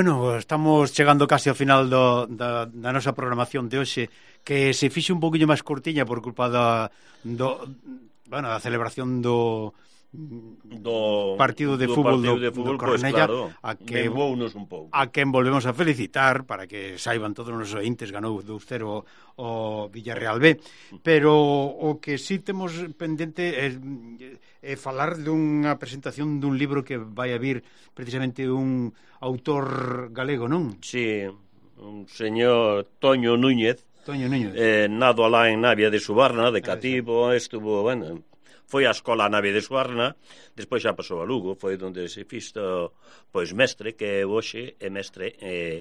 Bueno, estamos chegando case ao final da nosa programación de hoxe, que se fixe un poquinho máis cortiña por culpa da celebración do partido de fútbol do Cornella, claro, menguounos un pouco. a quen volvemos a felicitar, para que saiban todos os nosos ointes, ganou 2-0 o Villarreal B, pero o que sí temos pendente é falar dunha presentación dun libro que vai a vir precisamente un autor galego, non? Sí, un señor Toño Núñez, nado alá en Navia de Subarna, de cativo, estuvo, bueno, foi á escola a Navia de Subarna, despois xa pasou a Lugo, foi onde se fisto, pois, mestre, que hoxe é mestre,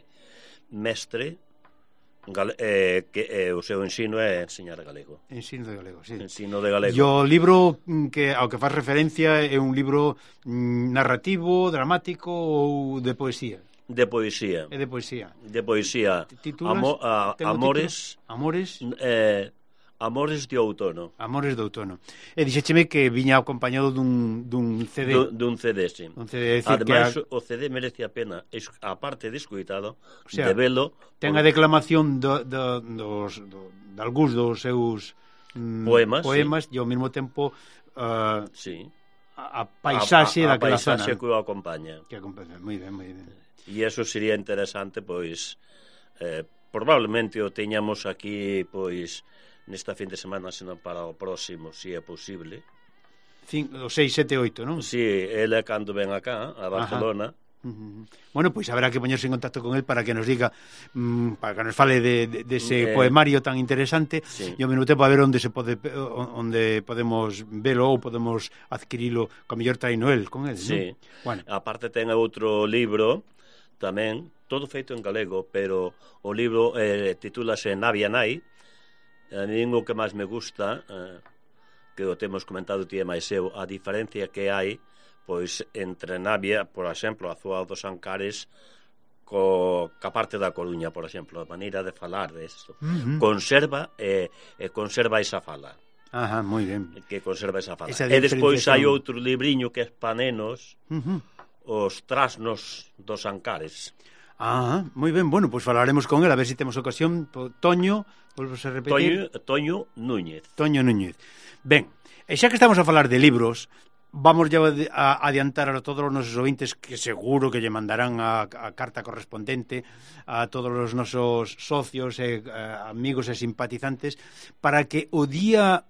que o seu ensino é enseñar galego. Ensino de galego, sí. Ensino de galego. E o libro ao que faz referencia é un libro narrativo, dramático ou de poesía? De poesía. É de poesía. De poesía. Amores. Amores de outono. Amores de outono. E dixécheme que viña acompañado dun CD. Dun CD, sí. Ademais, o CD merece a pena, a parte de escoitado, o sea, de velo. Ten a declamación de algúns dos seus poemas sí. E ao mesmo tempo sí. a paisaxe daquela zona. A paisaxe que o acompaña. Moi ben, moi ben. E eso sería interesante, pois, probablemente o teñamos aquí, pois, nesta fin de semana, senón para o próximo, se é posible. O 6, 7, 8, non? Si, ele cando ven acá, a Barcelona. Bueno, pois haberá que poñerse en contacto con él para que nos diga, para que nos fale dese poemario tan interesante, sí. E ao mesmo tempo a ver onde podemos velo ou podemos adquirilo, co mellor traino el con él, sí. Non? Bueno. Aparte ten outro libro tamén, todo feito en galego, pero o libro titúlase Navia Nai. A mí o que máis me gusta, que o temos comentado ti e máis eu, a diferencia que hai, pois, entre Navia, por exemplo, a Zoa dos Ancares, ca parte da Coruña, por exemplo, a maneira de falar desto. Conserva esa fala. Ajá, moi ben. Que conserva esa fala. E despois hai outro libriño que é Panenos, os trasnos dos Ancares. Moi ben, bueno, pois falaremos con él, a ver se temos ocasión. Toño, volvemos a repetir. Toño Núñez. Toño Núñez. Ben, e xa que estamos a falar de libros, vamos ya a adiantar a todos os nosos ouvintes que seguro que lle mandarán a carta correspondente a todos os nosos socios e amigos e simpatizantes para que o día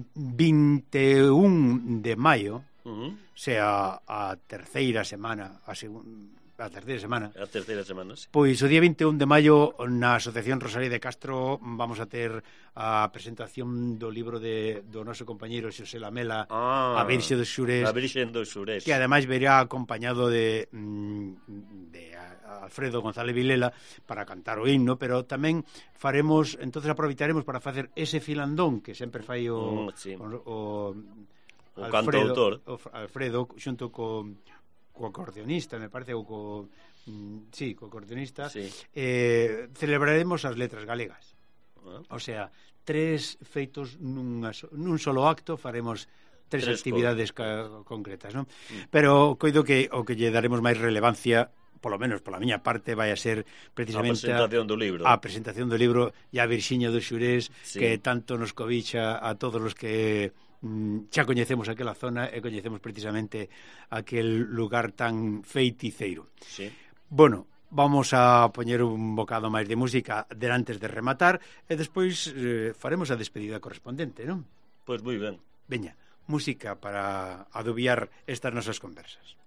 21 de maio, sea a terceira semana, a terceira semana, sí. Pois o día 21 de maio na Asociación Rosalía de Castro vamos a ter a presentación do libro do noso compañeiro Xosé Lamela, A Virxe dos Xures, que ademais verá acompañado de Alfredo González Vilela para cantar o himno, pero tamén faremos, entonces aproveitaremos para facer ese filandón que sempre fai o cantautor Alfredo xunto co acordeonista, me parece, ou co acordeonista, sí. Celebraremos as letras galegas. O sea, 3 feitos nun solo acto, faremos 3 actividades concretas, non? Pero coido que o que lle daremos máis relevancia, polo menos pola miña parte, vai a ser precisamente a presentación do libro e a Virxiña dos Xurés, sí. Que tanto nos cobicha a todos os que xa coñecemos aquela zona e coñecemos precisamente aquel lugar tan feiticeiro. Sí. Bueno, vamos a poñer un bocado máis de música antes de rematar e despois faremos a despedida correspondente, non? Pois moi ben. Veña, música para adubiar estas nosas conversas.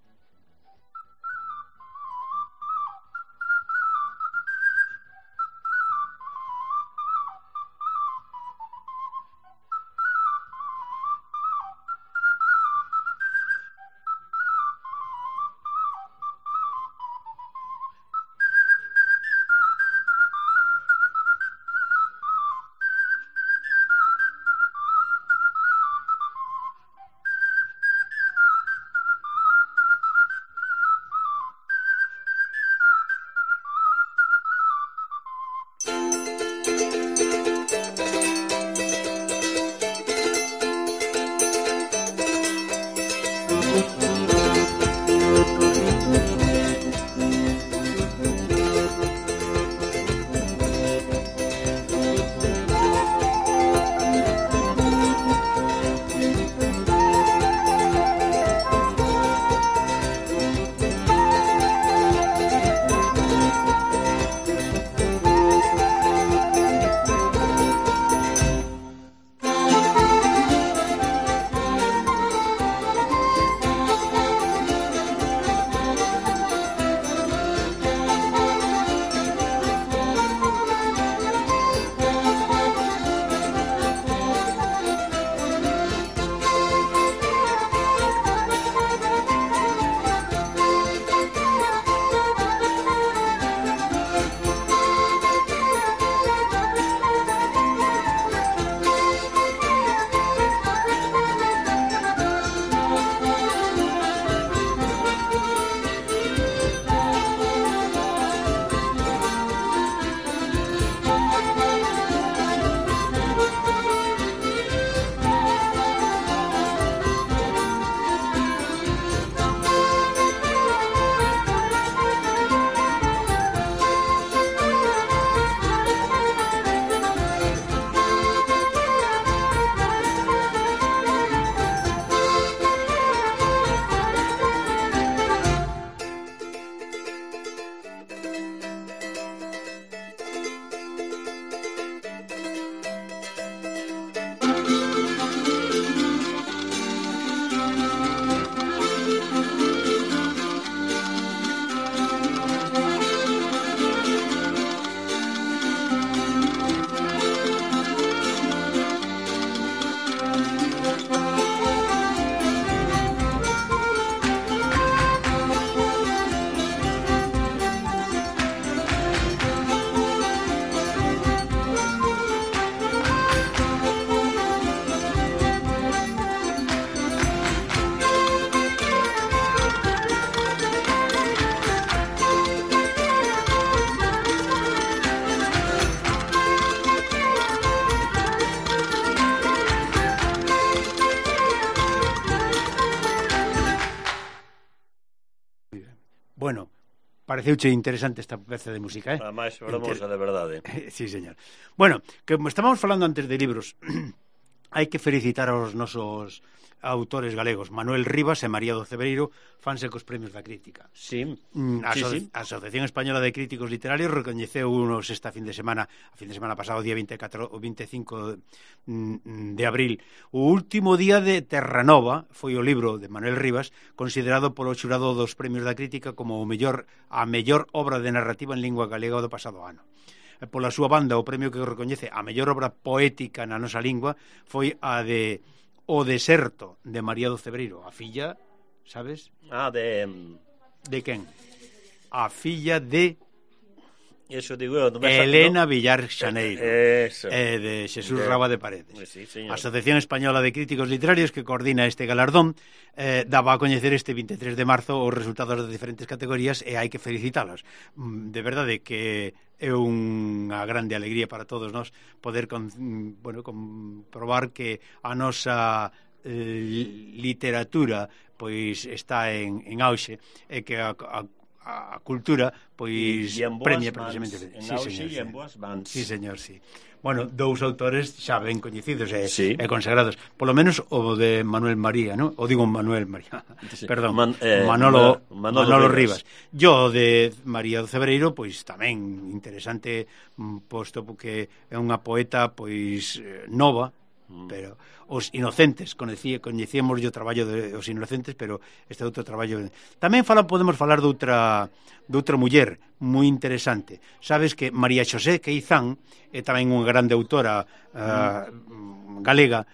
Pareceuche interesante esta peza de música, A máis fermosa, de verdade. Sí, señor. Bueno, como estábamos falando antes de libros, hai que felicitar aos nosos autores galegos. Manuel Rivas e María do Cebreiro fanse cos premios da crítica. Sí, A Asociación Española de Críticos Literarios recoñeceu unos esta fin de semana, a fin de semana pasado, día 24 ou 25 de abril. O último día de Terranova foi o libro de Manuel Rivas, considerado polo xurado dos premios da crítica como a mellor obra de narrativa en lingua galega do pasado ano. Pola súa banda, o premio que recoñece a mellor obra poética na nosa lingua foi a de O Deserto, de María do Cebreiro, a filla, sabes? De quen? A filla de Eso digo eu, Elena Villar Xaneiro, eso. De Xesús Raba de Paredes. Sí, señor. A Asociación Española de Críticos Literarios, que coordina este galardón, daba a coñecer este 23 de marzo os resultados de diferentes categorías e hai que felicitalos. De verdade que é unha grande alegría para todos nós poder comprobar que a nosa literatura pois está en auxe e que a cultura pois premia precisamente en auxe e en boas mans. Sí, señor, sí. Bueno, dous autores xa ben coñecidos e consagrados, polo menos o de Manuel María, ¿no? O digo Manuel María, perdón, Manolo Rivas. Yo de María do Cebreiro, pois tamén interesante, posto porque é unha poeta pois nova, pero os Inocentes coñecíamos o traballo de os Inocentes, pero este outro traballo tamén podemos falar de outra muller moi interesante. Sabes que María Xosé Queizán é tamén unha grande autora galega.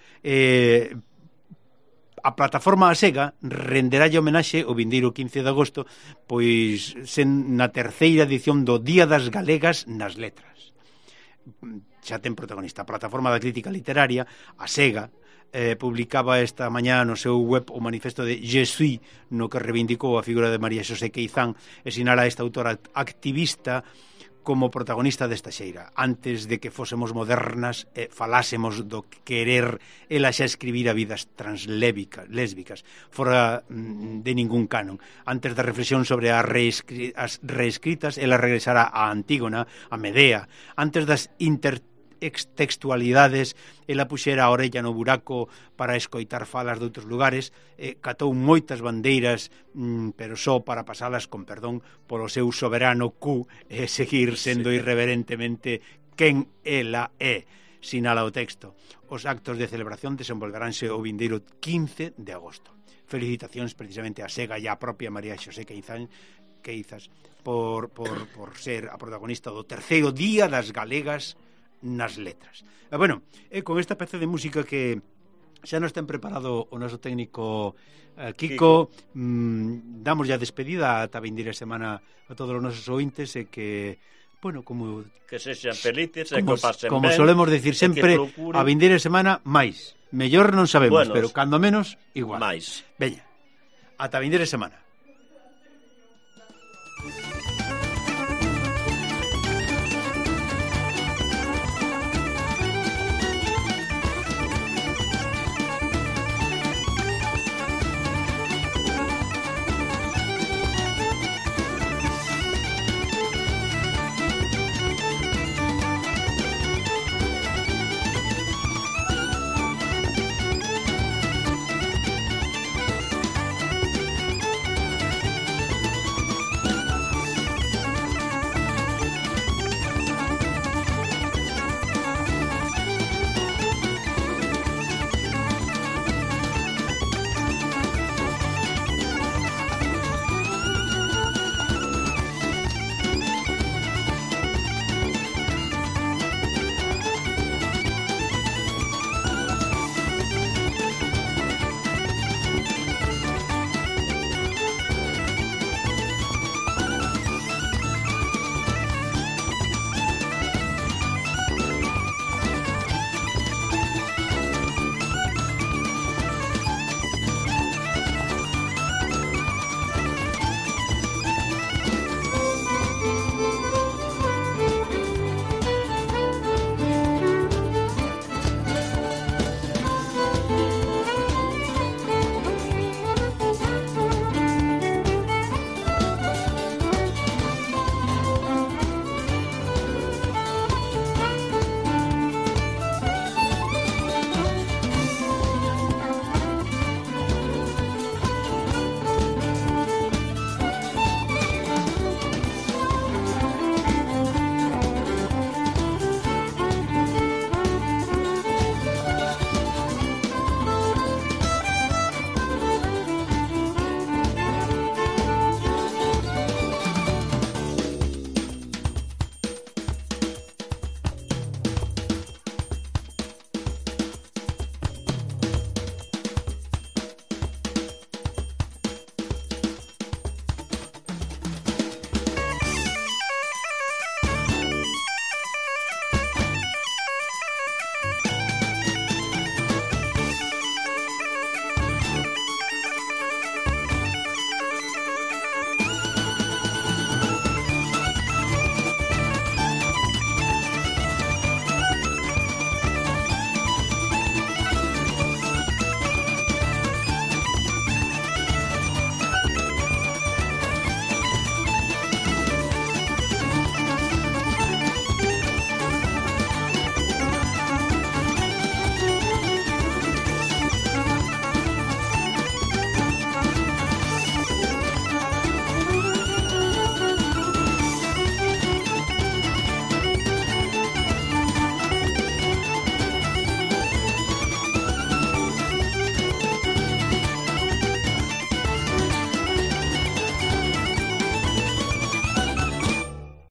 A plataforma Asega renderalle homenaxe o vindeiro 15 de agosto pois na terceira edición do Día das Galegas nas Letras. Xa ten protagonista a plataforma da crítica literaria, a Sega, publicaba esta mañá no seu web o manifesto de Je suis, no que reivindicou a figura de María Xosé Queizán e sinala a esta autora activista como protagonista desta xeira. Antes de que fósemos modernas e falásemos do querer, ela xa escribira vidas translésbicas, fora de ningún canon. Antes da reflexión sobre as reescritas, ela regresara a Antígona, a Medea. Antes das intertextualidades, ela puxera a orella no buraco para escoitar falas de outros lugares, catou moitas bandeiras, pero só para pasalas, con perdón, polo seu soberano cu e seguir sendo irreverentemente quen ela é, sinala o texto. Os actos de celebración desenvolveránse o vindeiro 15 de agosto. Felicitacións precisamente a Sega e a propia María Xosé Queizas por ser a protagonista do terceiro Día das Galegas nas Letras. Bueno, con esta peza de música que xa nos ten preparado o noso técnico Kiko, damos ya despedida ata vindeira semana a todos os nosos ointes e que, bueno, como que sexan felices e que pasen ben, como solemos decir sempre, a vindeira semana máis. Mellor non sabemos, pero cando menos igual. Máis. Veña, ata vindeira semana.